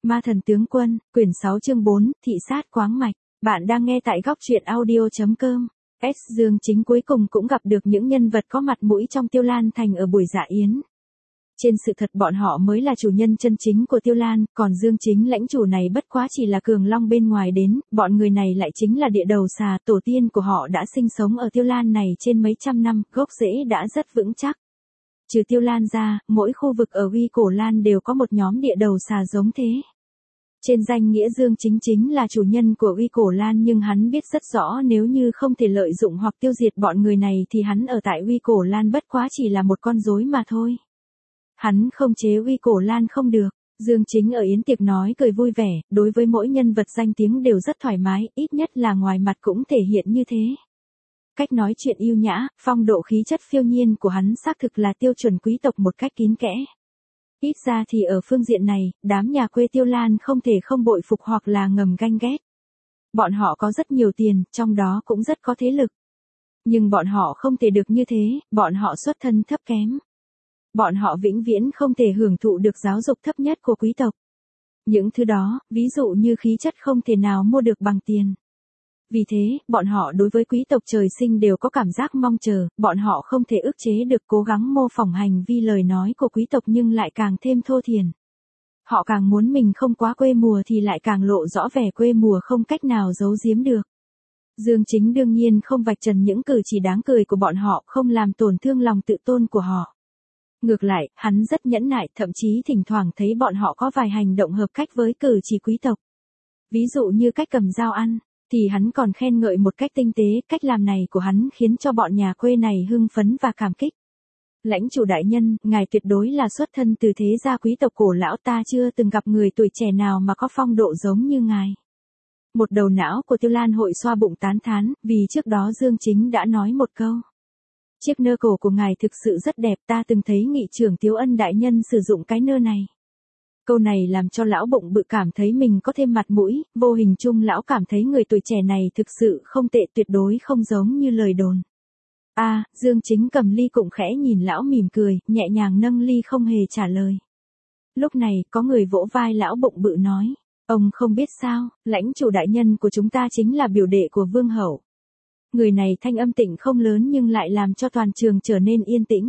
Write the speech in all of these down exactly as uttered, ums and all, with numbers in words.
Ma thần tướng quân, quyển sáu chương bốn, thị sát quáng mạch. Bạn đang nghe tại góc truyện audio chấm com. S. Dương Chính cuối cùng cũng gặp được những nhân vật có mặt mũi trong Tiêu Lan Thành ở buổi dạ yến. Trên sự thật bọn họ mới là chủ nhân chân chính của Tiêu Lan, còn Dương Chính lãnh chủ này bất quá chỉ là cường long bên ngoài đến, bọn người này lại chính là địa đầu xà, tổ tiên của họ đã sinh sống ở Tiêu Lan này trên mấy trăm năm, gốc rễ đã rất vững chắc. Trừ Tiêu Lan ra, mỗi khu vực ở Uy Cổ Lan đều có một nhóm địa đầu xà giống thế. Trên danh nghĩa Dương Chính chính là chủ nhân của Uy Cổ Lan, nhưng hắn biết rất rõ nếu như không thể lợi dụng hoặc tiêu diệt bọn người này thì hắn ở tại Uy Cổ Lan bất quá chỉ là một con rối mà thôi. Hắn không chế Uy Cổ Lan không được. Dương Chính ở yến tiệc nói cười vui vẻ, đối với mỗi nhân vật danh tiếng đều rất thoải mái, ít nhất là ngoài mặt cũng thể hiện như thế. Cách nói chuyện yêu nhã, phong độ khí chất phiêu nhiên của hắn xác thực là tiêu chuẩn quý tộc một cách kín kẽ. Ít ra thì ở phương diện này, đám nhà quê Tiêu Lan không thể không bội phục hoặc là ngầm ganh ghét. Bọn họ có rất nhiều tiền, trong đó cũng rất có thế lực. Nhưng bọn họ không thể được như thế, bọn họ xuất thân thấp kém. Bọn họ vĩnh viễn không thể hưởng thụ được giáo dục thấp nhất của quý tộc. Những thứ đó, ví dụ như khí chất không thể nào mua được bằng tiền. Vì thế, bọn họ đối với quý tộc trời sinh đều có cảm giác mong chờ, bọn họ không thể ức chế được cố gắng mô phỏng hành vi lời nói của quý tộc nhưng lại càng thêm thô thiển. Họ càng muốn mình không quá quê mùa thì lại càng lộ rõ vẻ quê mùa không cách nào giấu giếm được. Dương Chính đương nhiên không vạch trần những cử chỉ đáng cười của bọn họ, không làm tổn thương lòng tự tôn của họ. Ngược lại, hắn rất nhẫn nại, thậm chí thỉnh thoảng thấy bọn họ có vài hành động hợp cách với cử chỉ quý tộc. Ví dụ như cách cầm dao ăn, thì hắn còn khen ngợi một cách tinh tế, cách làm này của hắn khiến cho bọn nhà quê này hưng phấn và cảm kích. Lãnh chủ đại nhân, ngài tuyệt đối là xuất thân từ thế gia quý tộc cổ lão, ta chưa từng gặp người tuổi trẻ nào mà có phong độ giống như ngài. Một đầu não của Tiêu Lan hội xoa bụng tán thán, vì trước đó Dương Chính đã nói một câu. Chiếc nơ cổ của ngài thực sự rất đẹp, ta từng thấy nghị trưởng Tiếu Ân đại nhân sử dụng cái nơ này. Câu này làm cho lão bụng bự cảm thấy mình có thêm mặt mũi, vô hình chung lão cảm thấy người tuổi trẻ này thực sự không tệ, tuyệt đối không giống như lời đồn. A, à, Dương Chính cầm ly cũng khẽ nhìn lão mỉm cười, nhẹ nhàng nâng ly không hề trả lời. Lúc này, có người vỗ vai lão bụng bự nói, ông không biết sao, lãnh chủ đại nhân của chúng ta chính là biểu đệ của vương hậu. Người này thanh âm tịnh không lớn nhưng lại làm cho toàn trường trở nên yên tĩnh.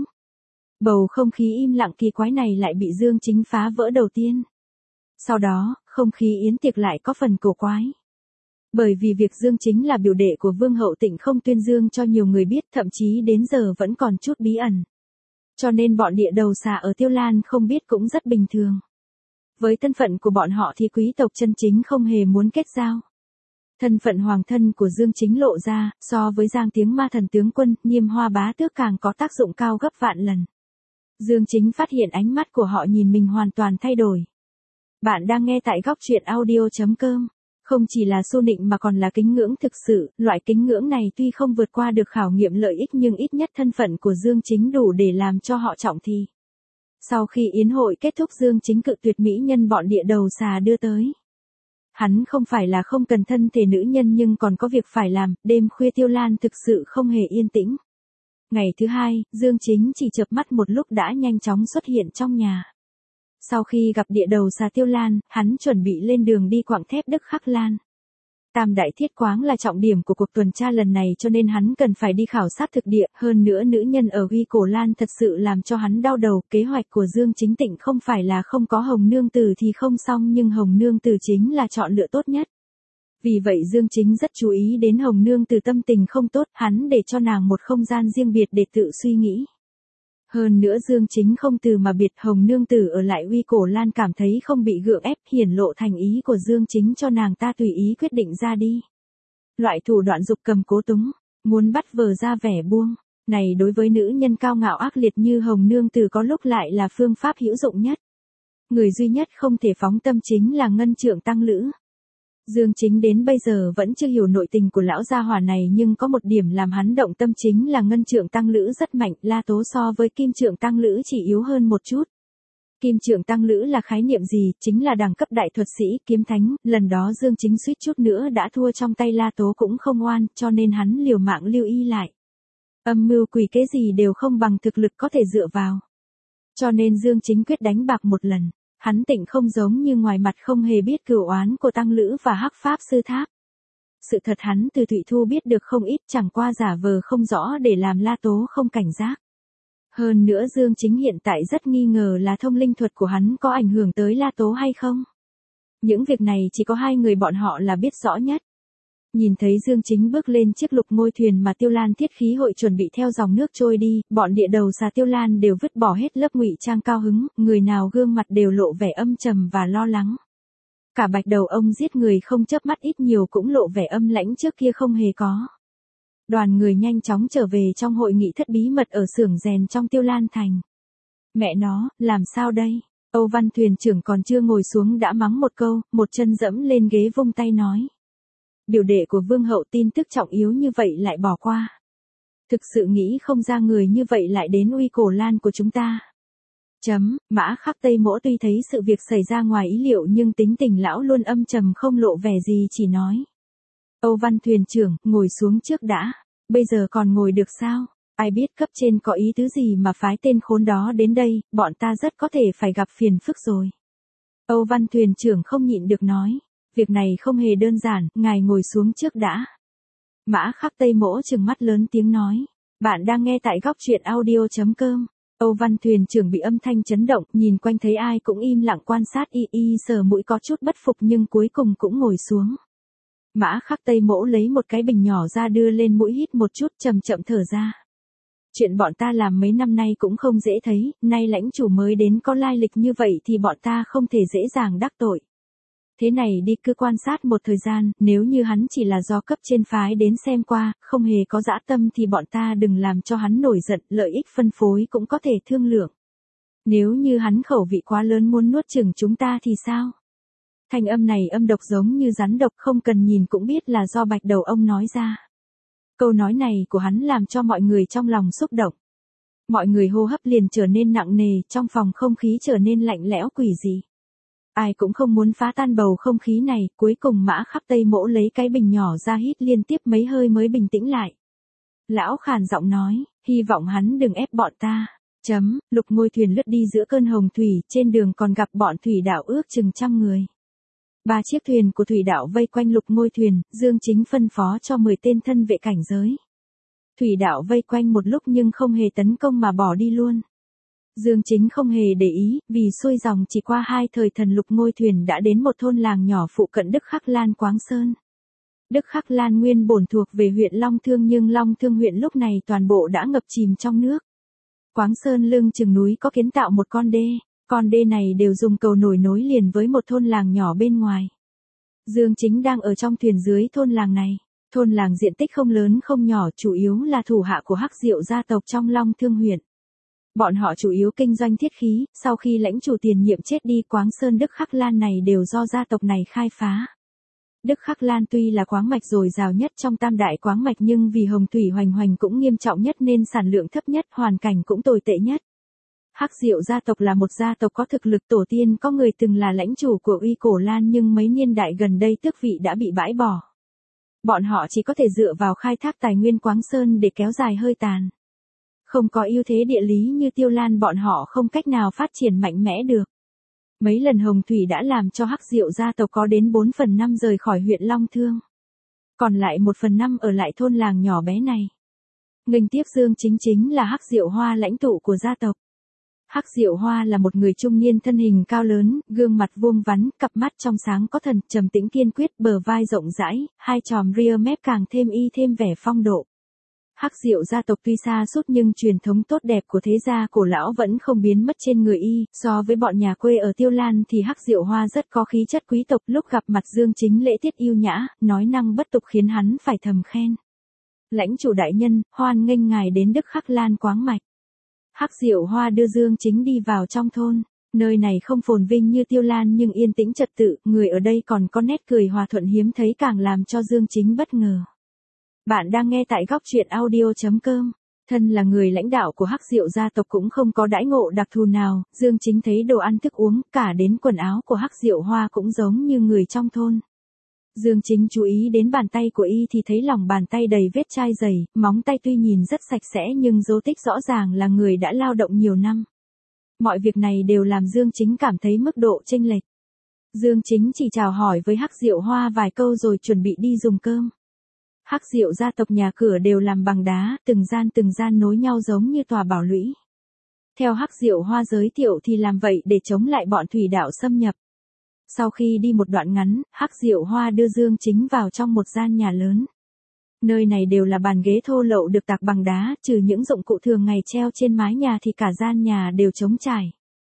Bầu không khí im lặng kỳ quái này lại bị Dương Chính phá vỡ đầu tiên. Sau đó, không khí yến tiệc lại có phần cổ quái. Bởi vì việc Dương Chính là biểu đệ của vương hậu tịnh không tuyên dương cho nhiều người biết, thậm chí đến giờ vẫn còn chút bí ẩn. Cho nên bọn địa đầu xà ở Tiêu Lan không biết cũng rất bình thường. Với thân phận của bọn họ thì quý tộc chân chính không hề muốn kết giao. Thân phận hoàng thân của Dương Chính lộ ra, so với Giang Tiếng Ma thần tướng quân, Nhiêm Hoa bá tước càng có tác dụng cao gấp vạn lần. Dương Chính phát hiện ánh mắt của họ nhìn mình hoàn toàn thay đổi. Bạn đang nghe tại góc truyện audio chấm com. Không chỉ là xô nịnh mà còn là kính ngưỡng thực sự, loại kính ngưỡng này tuy không vượt qua được khảo nghiệm lợi ích nhưng ít nhất thân phận của Dương Chính đủ để làm cho họ trọng thi. Sau khi yến hội kết thúc, Dương Chính cự tuyệt mỹ nhân bọn địa đầu xà đưa tới. Hắn không phải là không cần thân thể nữ nhân nhưng còn có việc phải làm, đêm khuya Tiêu Lan thực sự không hề yên tĩnh. Ngày thứ hai, Dương Chính chỉ chợp mắt một lúc đã nhanh chóng xuất hiện trong nhà. Sau khi gặp địa đầu xà Tiêu Lan, hắn chuẩn bị lên đường đi quặng thép Đức Khắc Lan. Tam đại thiết quáng là trọng điểm của cuộc tuần tra lần này cho nên hắn cần phải đi khảo sát thực địa, hơn nữa nữ nhân ở Uy Cổ Lan thật sự làm cho hắn đau đầu, kế hoạch của Dương Chính tịnh không phải là không có Hồng Nương Tử thì không xong nhưng Hồng Nương Tử chính là chọn lựa tốt nhất. Vì vậy Dương Chính rất chú ý đến Hồng Nương Tử tâm tình không tốt, hắn để cho nàng một không gian riêng biệt để tự suy nghĩ. Hơn nữa Dương Chính không từ mà biệt, Hồng Nương Tử ở lại Uy Cổ Lan cảm thấy không bị gượng ép, hiển lộ thành ý của Dương Chính cho nàng ta tùy ý quyết định ra đi. Loại thủ đoạn dục cầm cố túng, muốn bắt vờ ra vẻ buông, này đối với nữ nhân cao ngạo ác liệt như Hồng Nương Tử có lúc lại là phương pháp hữu dụng nhất. Người duy nhất không thể phóng tâm chính là Ngân Trượng Tăng Lữ. Dương Chính đến bây giờ vẫn chưa hiểu nội tình của lão gia hỏa này nhưng có một điểm làm hắn động tâm chính là Ngân Trượng Tăng Lữ rất mạnh, La Tố so với Kim Trượng Tăng Lữ chỉ yếu hơn một chút. Kim Trượng Tăng Lữ là khái niệm gì, chính là đẳng cấp đại thuật sĩ, kiếm thánh, lần đó Dương Chính suýt chút nữa đã thua trong tay La Tố cũng không oan, cho nên hắn liều mạng lưu ý lại. Âm mưu quỷ kế gì đều không bằng thực lực có thể dựa vào. Cho nên Dương Chính quyết đánh bạc một lần. Hắn Tịnh không giống như ngoài mặt không hề biết cửu oán của Tăng Lữ và Hắc Pháp Sư Tháp. Sự thật hắn từ Thụy Thu biết được không ít, chẳng qua giả vờ không rõ để làm La Tố không cảnh giác. Hơn nữa Dương Chính hiện tại rất nghi ngờ là thông linh thuật của hắn có ảnh hưởng tới La Tố hay không. Những việc này chỉ có hai người bọn họ là biết rõ nhất. Nhìn thấy Dương Chính bước lên chiếc lục ngôi thuyền mà Tiêu Lan thiết khí hội chuẩn bị theo dòng nước trôi đi, bọn địa đầu xà Tiêu Lan đều vứt bỏ hết lớp ngụy trang cao hứng, người nào gương mặt đều lộ vẻ âm trầm và lo lắng. Cả bạch đầu ông giết người không chớp mắt ít nhiều cũng lộ vẻ âm lãnh trước kia không hề có. Đoàn người nhanh chóng trở về trong hội nghị thất bí mật ở xưởng rèn trong Tiêu Lan Thành. Mẹ nó, làm sao đây? Âu Văn thuyền trưởng còn chưa ngồi xuống đã mắng một câu, một chân dẫm lên ghế vung tay nói. Biểu đệ của Vương hậu tin tức trọng yếu như vậy lại bỏ qua. Thực sự nghĩ không ra người như vậy lại đến Uy Cổ Lan của chúng ta. Chấm, Mã Khắc Tây Mỗ tuy thấy sự việc xảy ra ngoài ý liệu nhưng tính tình lão luôn âm trầm không lộ vẻ gì, chỉ nói. Âu Văn thuyền trưởng, ngồi xuống trước đã. Bây giờ còn ngồi được sao? Ai biết cấp trên có ý tứ gì mà phái tên khốn đó đến đây, bọn ta rất có thể phải gặp phiền phức rồi. Âu Văn thuyền trưởng không nhịn được nói. Việc này không hề đơn giản, ngài ngồi xuống trước đã. Mã Khắc Tây Mỗ trừng mắt lớn tiếng nói. Bạn đang nghe tại góc truyện audio chấm com. Âu Văn thuyền trưởng bị âm thanh chấn động, nhìn quanh thấy ai cũng im lặng quan sát, y y sờ mũi có chút bất phục nhưng cuối cùng cũng ngồi xuống. Mã Khắc Tây Mỗ lấy một cái bình nhỏ ra đưa lên mũi hít một chút, chậm chậm thở ra. Chuyện bọn ta làm mấy năm nay cũng không dễ thấy, nay lãnh chủ mới đến có lai lịch như vậy thì bọn ta không thể dễ dàng đắc tội. Thế này đi, cứ quan sát một thời gian, nếu như hắn chỉ là do cấp trên phái đến xem qua, không hề có dã tâm thì bọn ta đừng làm cho hắn nổi giận, lợi ích phân phối cũng có thể thương lượng. Nếu như hắn khẩu vị quá lớn muốn nuốt chửng chúng ta thì sao? Thanh âm này âm độc giống như rắn độc, không cần nhìn cũng biết là do bạch đầu ông nói ra. Câu nói này của hắn làm cho mọi người trong lòng xúc động. Mọi người hô hấp liền trở nên nặng nề, trong phòng không khí trở nên lạnh lẽo quỷ dị. Ai cũng không muốn phá tan bầu không khí này, cuối cùng Mã Khắc Tây Mỗ lấy cái bình nhỏ ra hít liên tiếp mấy hơi mới bình tĩnh lại. Lão khàn giọng nói, hy vọng hắn đừng ép bọn ta. Chấm, lục ngôi thuyền lướt đi giữa cơn hồng thủy, trên đường còn gặp bọn thủy đạo ước chừng trăm người. Ba chiếc thuyền của thủy đạo vây quanh lục ngôi thuyền, Dương Chính phân phó cho mười tên thân vệ cảnh giới. Thủy đạo vây quanh một lúc nhưng không hề tấn công mà bỏ đi luôn. Dương Chính không hề để ý, vì xuôi dòng chỉ qua hai thời thần lục ngôi thuyền đã đến một thôn làng nhỏ phụ cận Đức Khắc Lan Quáng Sơn. Đức Khắc Lan nguyên bổn thuộc về huyện Long Thương nhưng Long Thương huyện lúc này toàn bộ đã ngập chìm trong nước. Quáng Sơn lưng chừng núi có kiến tạo một con đê, con đê này đều dùng cầu nổi nối liền với một thôn làng nhỏ bên ngoài. Dương Chính đang ở trong thuyền dưới thôn làng này. Thôn làng diện tích không lớn không nhỏ, chủ yếu là thủ hạ của Hắc Diệu gia tộc trong Long Thương huyện. Bọn họ chủ yếu kinh doanh thiết khí, sau khi lãnh chủ tiền nhiệm chết đi, Quáng Sơn Đức Khắc Lan này đều do gia tộc này khai phá. Đức Khắc Lan tuy là khoáng mạch dồi dào nhất trong tam đại khoáng mạch nhưng vì hồng thủy hoành hoành cũng nghiêm trọng nhất nên sản lượng thấp nhất, hoàn cảnh cũng tồi tệ nhất. Hắc Diệu gia tộc là một gia tộc có thực lực, tổ tiên có người từng là lãnh chủ của Uy Cổ Lan nhưng mấy niên đại gần đây tước vị đã bị bãi bỏ. Bọn họ chỉ có thể dựa vào khai thác tài nguyên Quáng Sơn để kéo dài hơi tàn. Không có ưu thế địa lý như Tiêu Lan, bọn họ không cách nào phát triển mạnh mẽ được. Mấy lần hồng thủy đã làm cho Hắc Diệu gia tộc có đến bốn phần năm rời khỏi huyện Long Thương. Còn lại một phần năm ở lại thôn làng nhỏ bé này. Nghênh tiếp Dương Chính chính là Hắc Diệu Hoa, lãnh tụ của gia tộc. Hắc Diệu Hoa là một người trung niên thân hình cao lớn, gương mặt vuông vắn, cặp mắt trong sáng có thần, trầm tĩnh kiên quyết, bờ vai rộng rãi, hai tròm ria mép càng thêm y thêm vẻ phong độ. Hắc Diệu gia tộc tuy xa sút nhưng truyền thống tốt đẹp của thế gia cổ lão vẫn không biến mất trên người y, so với bọn nhà quê ở Tiêu Lan thì Hắc Diệu Hoa rất có khí chất quý tộc, lúc gặp mặt Dương Chính lễ tiết yêu nhã, nói năng bất tục khiến hắn phải thầm khen. Lãnh chủ đại nhân, hoan nghênh ngài đến Đức Khắc Lan Quáng Mạch. Hắc Diệu Hoa đưa Dương Chính đi vào trong thôn, nơi này không phồn vinh như Tiêu Lan nhưng yên tĩnh trật tự, người ở đây còn có nét cười hòa thuận hiếm thấy càng làm cho Dương Chính bất ngờ. Bạn đang nghe tại góc truyện audio chấm com. Thân là người lãnh đạo của Hắc Diệu gia tộc cũng không có đãi ngộ đặc thù nào, Dương Chính thấy đồ ăn thức uống, cả đến quần áo của Hắc Diệu Hoa cũng giống như người trong thôn. Dương Chính chú ý đến bàn tay của y thì thấy lòng bàn tay đầy vết chai dày, móng tay tuy nhìn rất sạch sẽ nhưng dấu tích rõ ràng là người đã lao động nhiều năm. Mọi việc này đều làm Dương Chính cảm thấy mức độ chênh lệch. Dương Chính chỉ chào hỏi với Hắc Diệu Hoa vài câu rồi chuẩn bị đi dùng cơm. Hắc Diệu gia tộc nhà cửa đều làm bằng đá, từng gian từng gian nối nhau giống như tòa bảo lũy. Theo Hắc Diệu Hoa giới thiệu thì làm vậy để chống lại bọn thủy đạo xâm nhập. Sau khi đi một đoạn ngắn, Hắc Diệu Hoa đưa Dương Chính vào trong một gian nhà lớn. Nơi này đều là bàn ghế thô lậu được tạc bằng đá, trừ những dụng cụ thường ngày treo trên mái nhà thì cả gian nhà đều trống trải.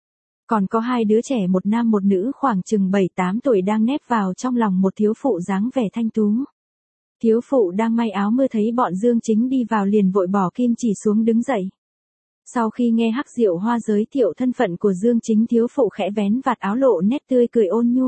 Còn có hai đứa trẻ một nam một nữ khoảng chừng bảy tám tuổi đang nép vào trong lòng một thiếu phụ dáng vẻ thanh tú. Thiếu phụ đang may áo mưa thấy bọn Dương Chính đi vào liền vội bỏ kim chỉ xuống đứng dậy. Sau khi nghe Hắc Diệu Hoa giới thiệu thân phận của Dương Chính, thiếu phụ khẽ vén vạt áo lộ nét tươi cười ôn nhu.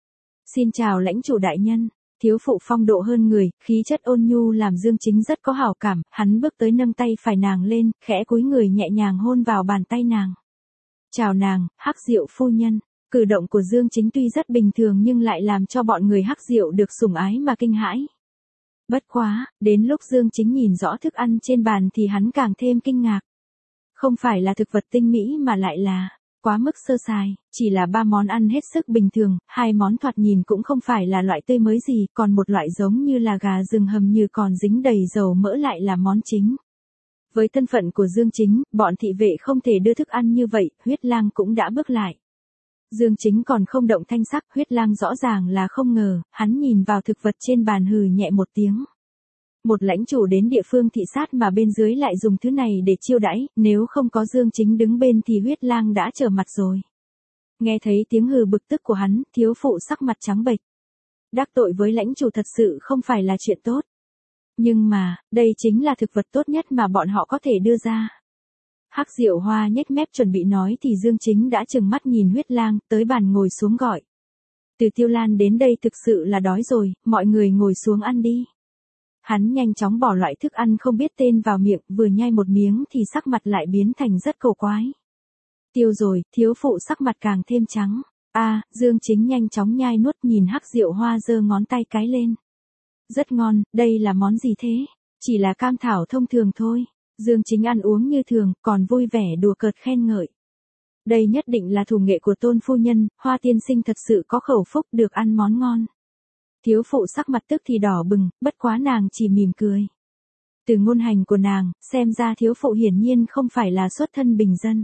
Xin chào lãnh chủ đại nhân. Thiếu phụ phong độ hơn người, khí chất ôn nhu làm Dương Chính rất có hảo cảm, hắn bước tới nâng tay phải nàng lên, khẽ cúi người nhẹ nhàng hôn vào bàn tay nàng. Chào nàng, Hắc Diệu phu nhân. Cử động của Dương Chính tuy rất bình thường nhưng lại làm cho bọn người Hắc Diệu được sủng ái mà kinh hãi. Bất quá, đến lúc Dương Chính nhìn rõ thức ăn trên bàn thì hắn càng thêm kinh ngạc. Không phải là thực vật tinh mỹ mà lại là quá mức sơ sài, chỉ là ba món ăn hết sức bình thường, hai món thoạt nhìn cũng không phải là loại tươi mới gì, còn một loại giống như là gà rừng hầm như còn dính đầy dầu mỡ lại là món chính. Với thân phận của Dương Chính, bọn thị vệ không thể đưa thức ăn như vậy, Huyết Lang cũng đã bước lại. Dương Chính còn không động thanh sắc, Huyết Lang rõ ràng là không ngờ, hắn nhìn vào thực vật trên bàn hừ nhẹ một tiếng. Một lãnh chủ đến địa phương thị sát mà bên dưới lại dùng thứ này để chiêu đãi, nếu không có Dương Chính đứng bên thì Huyết Lang đã trở mặt rồi. Nghe thấy tiếng hừ bực tức của hắn, thiếu phụ sắc mặt trắng bệch. Đắc tội với lãnh chủ thật sự không phải là chuyện tốt. Nhưng mà, đây chính là thực vật tốt nhất mà bọn họ có thể đưa ra. Hắc Diệu Hoa nhếch mép chuẩn bị nói thì Dương Chính đã trừng mắt nhìn Huyết Lang, tới bàn ngồi xuống gọi. Từ Tiêu Lan đến đây thực sự là đói rồi, mọi người ngồi xuống ăn đi. Hắn nhanh chóng bỏ loại thức ăn không biết tên vào miệng, vừa nhai một miếng thì sắc mặt lại biến thành rất cổ quái. Tiêu rồi, thiếu phụ sắc mặt càng thêm trắng. A, à, Dương Chính nhanh chóng nhai nuốt nhìn Hắc Diệu Hoa giơ ngón tay cái lên. Rất ngon, đây là món gì thế? Chỉ là cam thảo thông thường thôi. Dương Chính ăn uống như thường, còn vui vẻ đùa cợt khen ngợi. Đây nhất định là thủ nghệ của Tôn phu nhân, Hoa tiên sinh thật sự có khẩu phúc được ăn món ngon. Thiếu phụ sắc mặt tức thì đỏ bừng, bất quá nàng chỉ mỉm cười. Từ ngôn hành của nàng, xem ra thiếu phụ hiển nhiên không phải là xuất thân bình dân.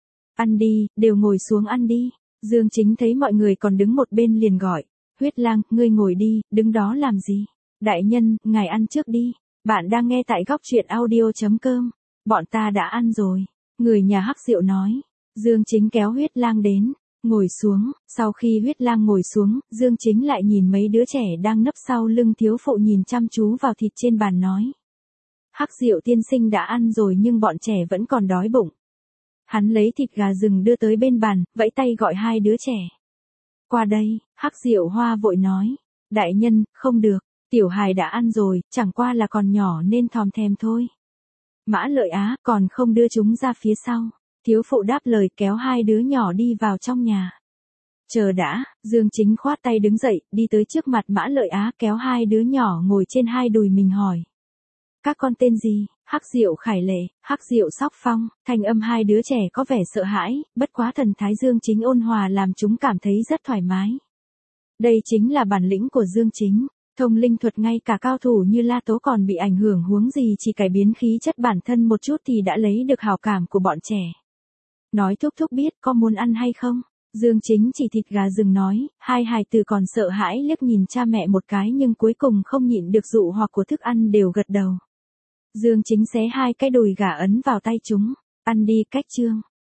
Ăn đi, đều ngồi xuống ăn đi. Dương Chính thấy mọi người còn đứng một bên liền gọi. Huyết Lang, ngươi ngồi đi, đứng đó làm gì? Đại nhân, ngài ăn trước đi. Bạn đang nghe tại góc truyện audio chấm com. Bọn ta đã ăn rồi. Người nhà Hắc Diệu nói. Dương Chính kéo Huyết Lang đến. Ngồi xuống, sau khi Huyết Lang ngồi xuống, Dương Chính lại nhìn mấy đứa trẻ đang nấp sau lưng thiếu phụ nhìn chăm chú vào thịt trên bàn nói. Hắc Diệu tiên sinh đã ăn rồi nhưng bọn trẻ vẫn còn đói bụng. Hắn lấy thịt gà rừng đưa tới bên bàn, vẫy tay gọi hai đứa trẻ. Qua đây, Hắc Diệu Hoa vội nói. Đại nhân, không được, tiểu hài đã ăn rồi, chẳng qua là còn nhỏ nên thòm thèm thôi. Mã Lợi Á còn không đưa chúng ra phía sau. Thiếu phụ đáp lời kéo hai đứa nhỏ đi vào trong nhà. Chờ đã, Dương Chính khoát tay đứng dậy, đi tới trước mặt Mã Lợi Á kéo hai đứa nhỏ ngồi trên hai đùi mình hỏi. Các con tên gì? Hắc Diệu Khải Lệ, Hắc Diệu Sóc Phong. Thanh âm hai đứa trẻ có vẻ sợ hãi, bất quá thần thái Dương Chính ôn hòa làm chúng cảm thấy rất thoải mái. Đây chính là bản lĩnh của Dương Chính. Thông linh thuật ngay cả cao thủ như La Tố còn bị ảnh hưởng, huống gì chỉ cải biến khí chất bản thân một chút thì đã lấy được hảo cảm của bọn trẻ. Nói thúc thúc biết có muốn ăn hay không? Dương Chính chỉ thịt gà rừng nói, hai hài tử còn sợ hãi liếc nhìn cha mẹ một cái nhưng cuối cùng không nhịn được dụ hoặc của thức ăn đều gật đầu. Dương Chính xé hai cái đùi gà ấn vào tay chúng, ăn đi cách trương.